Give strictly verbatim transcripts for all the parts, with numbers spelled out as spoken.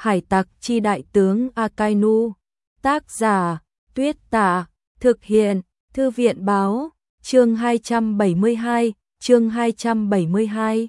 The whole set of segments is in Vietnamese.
Hải tặc chi đại tướng Akainu. Tác giả Tuyết Tạ. Thực hiện Thư viện báo. Chương hai trăm bảy mươi hai. Chương hai trăm bảy mươi hai.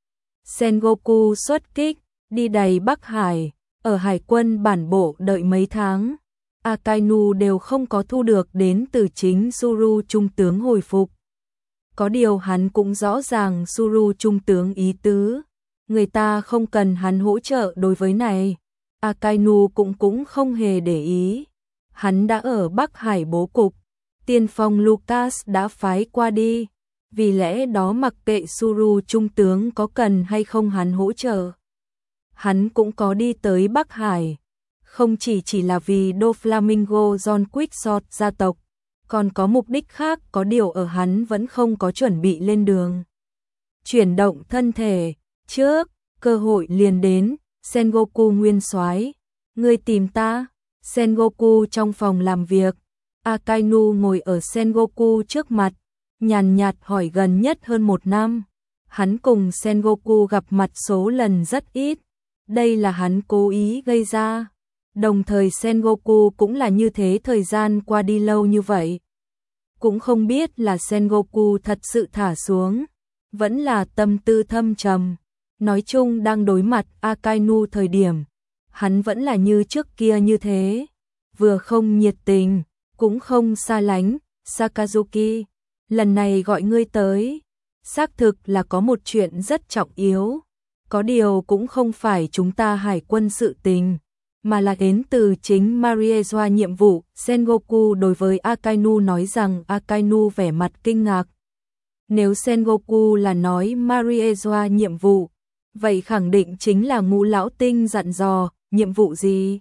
Sengoku xuất kích, đi đầy Bắc Hải, ở Hải quân bản bộ đợi mấy tháng. Akainu đều không có thu được đến từ chính Suru trung tướng hồi phục. Có điều hắn cũng rõ ràng Suru trung tướng ý tứ, người ta không cần hắn hỗ trợ đối với này. Akainu cũng cũng không hề để ý. Hắn đã ở Bắc Hải bố cục, tiên phong Lucas đã phái qua đi, vì lẽ đó mặc kệ Suru trung tướng có cần hay không hắn hỗ trợ. Hắn cũng có đi tới Bắc Hải, không chỉ chỉ là vì Doflamingo John Quickshot gia tộc, còn có mục đích khác, có điều ở hắn vẫn không có chuẩn bị lên đường. Chuyển động thân thể, trước, cơ hội liền đến. Sengoku nguyên soái, ngươi tìm ta. Sengoku trong phòng làm việc, Akainu ngồi ở Sengoku trước mặt, nhàn nhạt hỏi gần nhất hơn một năm. Hắn cùng Sengoku gặp mặt số lần rất ít, đây là hắn cố ý gây ra. Đồng thời Sengoku cũng là như thế, thời gian qua đi lâu như vậy. Cũng không biết là Sengoku thật sự thả xuống, vẫn là tâm tư thâm trầm. Nói chung đang đối mặt Akainu thời điểm, hắn vẫn là như trước kia như thế, vừa không nhiệt tình, cũng không xa lánh. Sakazuki, lần này gọi ngươi tới, xác thực là có một chuyện rất trọng yếu, có điều cũng không phải chúng ta hải quân sự tình, mà là đến từ chính Mariewa nhiệm vụ. Sengoku đối với Akainu nói rằng. Akainu vẻ mặt kinh ngạc. Nếu Sengoku là nói Mariewa nhiệm vụ, vậy khẳng định chính là Ngũ lão tinh dặn dò. Nhiệm vụ gì?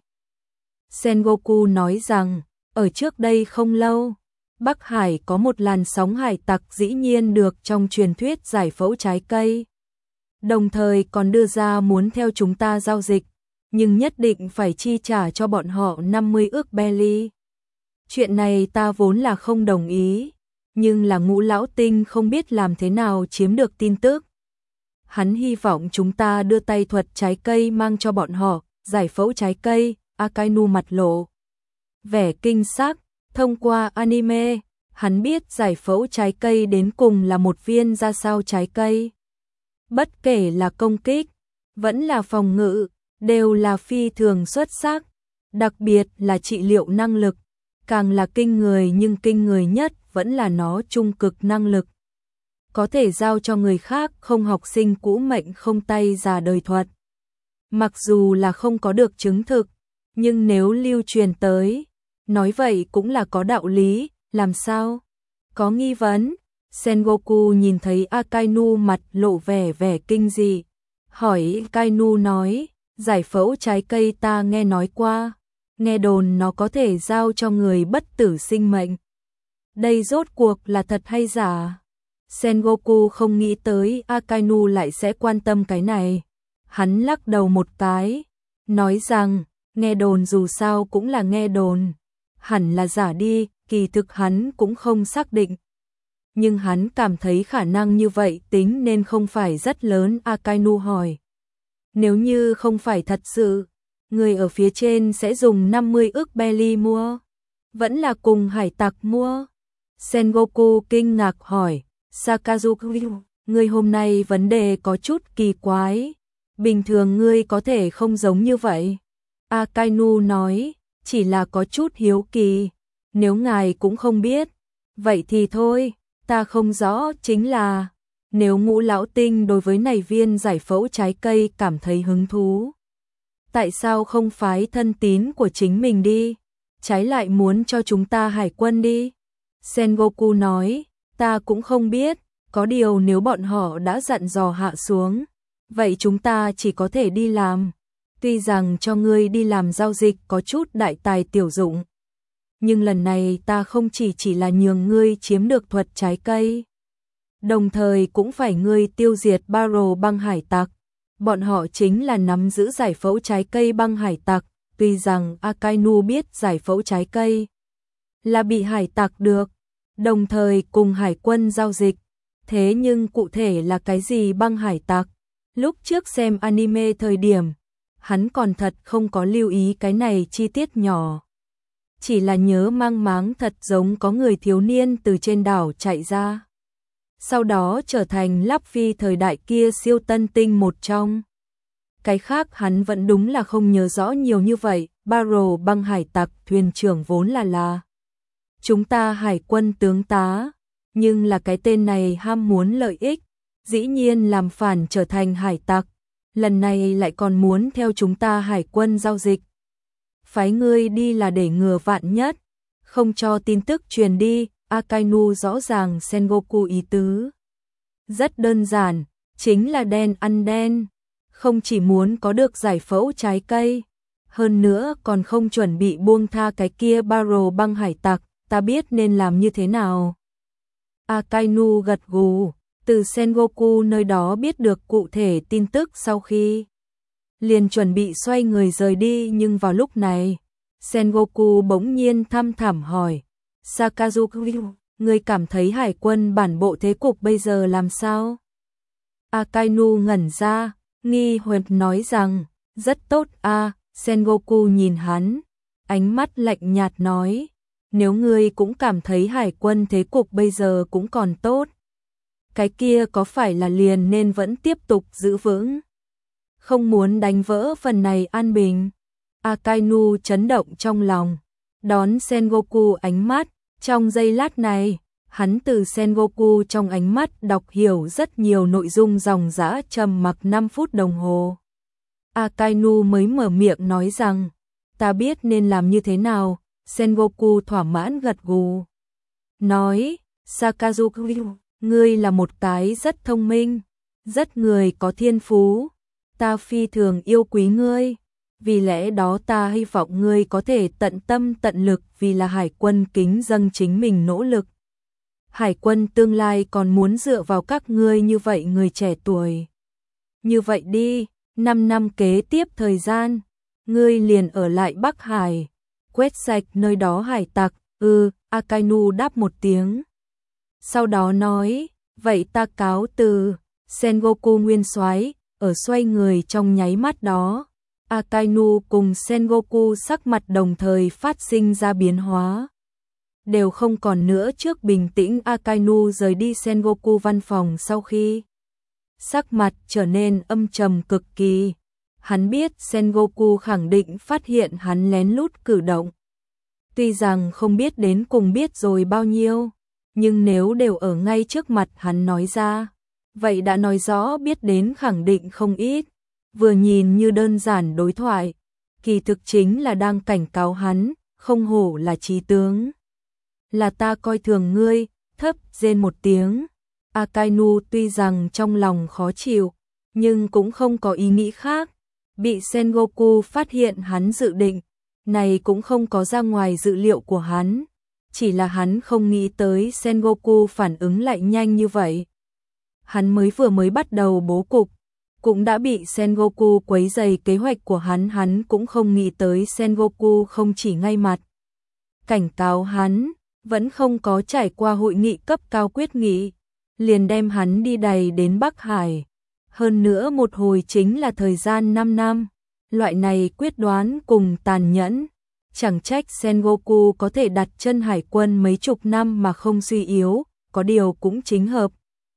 Sengoku nói rằng, ở trước đây không lâu, Bắc Hải có một làn sóng hải tặc dĩ nhiên được trong truyền thuyết giải phẫu trái cây. Đồng thời còn đưa ra muốn theo chúng ta giao dịch, nhưng nhất định phải chi trả cho bọn họ năm mươi ức belly. Chuyện này ta vốn là không đồng ý, nhưng là Ngũ lão tinh không biết làm thế nào chiếm được tin tức. Hắn hy vọng chúng ta đưa tay thuật trái cây mang cho bọn họ, giải phẫu trái cây. Akainu mặt lộ vẻ kinh sắc, thông qua anime, hắn biết giải phẫu trái cây đến cùng là một viên ra sao trái cây. Bất kể là công kích, vẫn là phòng ngự, đều là phi thường xuất sắc, đặc biệt là trị liệu năng lực, càng là kinh người, nhưng kinh người nhất vẫn là nó trung cực năng lực. Có thể giao cho người khác, không học sinh cũ mệnh không tay già đời thuật. Mặc dù là không có được chứng thực, nhưng nếu lưu truyền tới, nói vậy cũng là có đạo lý. Làm sao? Có nghi vấn? Sengoku nhìn thấy Akainu mặt lộ vẻ vẻ kinh dị, hỏi. Akainu nói, giải phẫu trái cây ta nghe nói qua, nghe đồn nó có thể giao cho người bất tử sinh mệnh. Đây rốt cuộc là thật hay giả? Sengoku không nghĩ tới Akainu lại sẽ quan tâm cái này. Hắn lắc đầu một cái, nói rằng, nghe đồn dù sao cũng là nghe đồn, hẳn là giả đi, kỳ thực hắn cũng không xác định. Nhưng hắn cảm thấy khả năng như vậy tính nên không phải rất lớn. Akainu hỏi, nếu như không phải thật sự, người ở phía trên sẽ dùng năm mươi ức belly mua, vẫn là cùng hải tặc mua? Sengoku kinh ngạc hỏi. Sakazuki, ngươi hôm nay vấn đề có chút kỳ quái, bình thường ngươi có thể không giống như vậy. Akainu nói, chỉ là có chút hiếu kỳ, nếu ngài cũng không biết, vậy thì thôi, ta không rõ. Chính là, nếu Ngũ lão tinh đối với này viên giải phẫu trái cây cảm thấy hứng thú, tại sao không phái thân tín của chính mình đi, trái lại muốn cho chúng ta hải quân đi? Sengoku nói, ta cũng không biết, có điều nếu bọn họ đã dặn dò hạ xuống, vậy chúng ta chỉ có thể đi làm. Tuy rằng cho ngươi đi làm giao dịch có chút đại tài tiểu dụng, nhưng lần này ta không chỉ chỉ là nhường ngươi chiếm được thuật trái cây, đồng thời cũng phải ngươi tiêu diệt Barrow băng hải tặc. Bọn họ chính là nắm giữ giải phẫu trái cây băng hải tặc. Tuy rằng Akainu biết giải phẫu trái cây là bị hải tặc được, đồng thời cùng hải quân giao dịch, thế nhưng cụ thể là cái gì băng hải tặc? Lúc trước xem anime thời điểm, hắn còn thật không có lưu ý cái này chi tiết nhỏ. Chỉ là nhớ mang máng thật giống có người thiếu niên từ trên đảo chạy ra. Sau đó trở thành Lắp Phi thời đại kia siêu tân tinh một trong. Cái khác hắn vẫn đúng là không nhớ rõ nhiều như vậy. Barrow băng hải tặc thuyền trưởng vốn là là chúng ta hải quân tướng tá, nhưng là cái tên này ham muốn lợi ích, dĩ nhiên làm phản trở thành hải tặc, lần này lại còn muốn theo chúng ta hải quân giao dịch. Phái ngươi đi là để ngừa vạn nhất, không cho tin tức truyền đi. Akainu rõ ràng Sengoku ý tứ. Rất đơn giản, chính là đen ăn đen, không chỉ muốn có được giải phẫu trái cây, hơn nữa còn không chuẩn bị buông tha cái kia Barrow băng hải tặc, ta biết nên làm như thế nào. Akainu gật gù, từ Sengoku nơi đó biết được cụ thể tin tức sau khi liền chuẩn bị xoay người rời đi, nhưng vào lúc này, Sengoku bỗng nhiên thăm thẳm hỏi, Sakazuki, ngươi cảm thấy hải quân bản bộ thế cục bây giờ làm sao? Akainu ngẩn ra, nghi hoặc nói rằng, rất tốt a. Sengoku nhìn hắn, ánh mắt lạnh nhạt nói, nếu ngươi cũng cảm thấy hải quân thế cục bây giờ cũng còn tốt, cái kia có phải là liền nên vẫn tiếp tục giữ vững, không muốn đánh vỡ phần này an bình. Akainu chấn động trong lòng, đón Sengoku ánh mắt, trong giây lát này, hắn từ Sengoku trong ánh mắt đọc hiểu rất nhiều nội dung, dòng dã trầm mặc năm phút đồng hồ. Akainu mới mở miệng nói rằng, ta biết nên làm như thế nào. Sengoku thỏa mãn gật gù, nói, Sakazuki, ngươi là một cái rất thông minh, rất người có thiên phú, ta phi thường yêu quý ngươi, vì lẽ đó ta hy vọng ngươi có thể tận tâm tận lực vì là hải quân kính dâng chính mình nỗ lực. Hải quân tương lai còn muốn dựa vào các ngươi như vậy người trẻ tuổi. Như vậy đi, năm năm kế tiếp thời gian, ngươi liền ở lại Bắc Hải, quét sạch nơi đó hải tặc. Ừ, Akainu đáp một tiếng. Sau đó nói, vậy ta cáo từ. Sengoku nguyên soái ở xoay người trong nháy mắt đó, Akainu cùng Sengoku sắc mặt đồng thời phát sinh ra biến hóa. Đều không còn nữa trước bình tĩnh. Akainu rời đi Sengoku văn phòng sau khi sắc mặt trở nên âm trầm cực kỳ. Hắn biết Sengoku khẳng định phát hiện hắn lén lút cử động. Tuy rằng không biết đến cùng biết rồi bao nhiêu, nhưng nếu đều ở ngay trước mặt hắn nói ra, vậy đã nói rõ biết đến khẳng định không ít. Vừa nhìn như đơn giản đối thoại, kỳ thực chính là đang cảnh cáo hắn, không hổ là chí tướng. Là ta coi thường ngươi. Thấp rên một tiếng. Akainu tuy rằng trong lòng khó chịu, nhưng cũng không có ý nghĩ khác. Bị Sengoku phát hiện hắn dự định, này cũng không có ra ngoài dự liệu của hắn. Chỉ là hắn không nghĩ tới Sengoku phản ứng lại nhanh như vậy. Hắn mới vừa mới bắt đầu bố cục, cũng đã bị Sengoku quấy rầy kế hoạch của hắn. Hắn cũng không nghĩ tới Sengoku không chỉ ngay mặt cảnh cáo hắn, vẫn không có trải qua hội nghị cấp cao quyết nghị, liền đem hắn đi đày đến Bắc Hải. Hơn nữa một hồi chính là thời gian năm năm. Loại này quyết đoán cùng tàn nhẫn, chẳng trách Sengoku có thể đặt chân hải quân mấy chục năm mà không suy yếu, có điều cũng chính hợp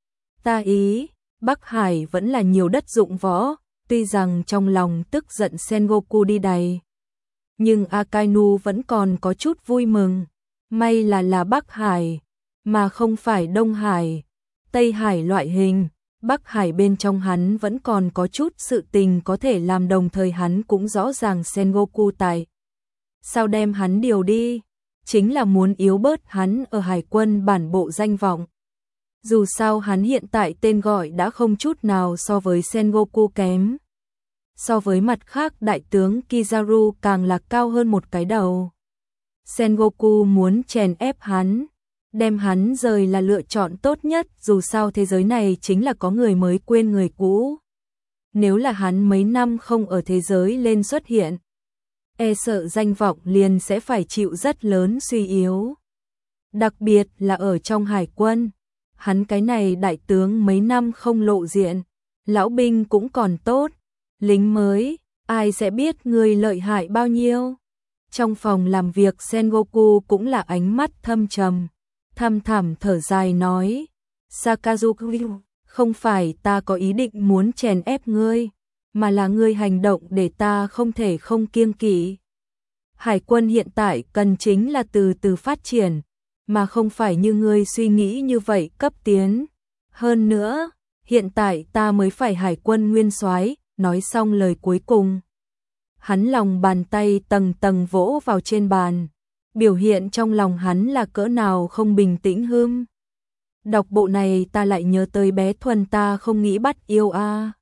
ta ý. Bắc Hải vẫn là nhiều đất dụng võ, tuy rằng trong lòng tức giận Sengoku đi đày, nhưng Akainu vẫn còn có chút vui mừng. May là là Bắc Hải, mà không phải Đông Hải, Tây Hải loại hình. Bắc Hải bên trong hắn vẫn còn có chút sự tình có thể làm, đồng thời hắn cũng rõ ràng Sengoku tại sao đem hắn điều đi, chính là muốn yếu bớt hắn ở hải quân bản bộ danh vọng. Dù sao hắn hiện tại tên gọi đã không chút nào so với Sengoku kém. So với mặt khác đại tướng Kizaru càng là cao hơn một cái đầu. Sengoku muốn chèn ép hắn, đem hắn rời là lựa chọn tốt nhất, dù sao thế giới này chính là có người mới quên người cũ. Nếu là hắn mấy năm không ở thế giới lên xuất hiện, e sợ danh vọng liền sẽ phải chịu rất lớn suy yếu. Đặc biệt là ở trong hải quân, hắn cái này đại tướng mấy năm không lộ diện, lão binh cũng còn tốt, lính mới, ai sẽ biết ngươi lợi hại bao nhiêu. Trong phòng làm việc Sengoku cũng là ánh mắt thâm trầm, thăm thẳm thở dài nói, Sakazuki, không phải ta có ý định muốn chèn ép ngươi, mà là ngươi hành động để ta không thể không kiêng kỵ. Hải quân hiện tại cần chính là từ từ phát triển, mà không phải như ngươi suy nghĩ như vậy cấp tiến. Hơn nữa, hiện tại ta mới phải hải quân nguyên soái. Nói xong lời cuối cùng, hắn lòng bàn tay tầng tầng vỗ vào trên bàn, biểu hiện trong lòng hắn là cỡ nào không bình tĩnh hưm. Đọc bộ này ta lại nhớ tới bé Thuần ta không nghĩ bắt yêu a.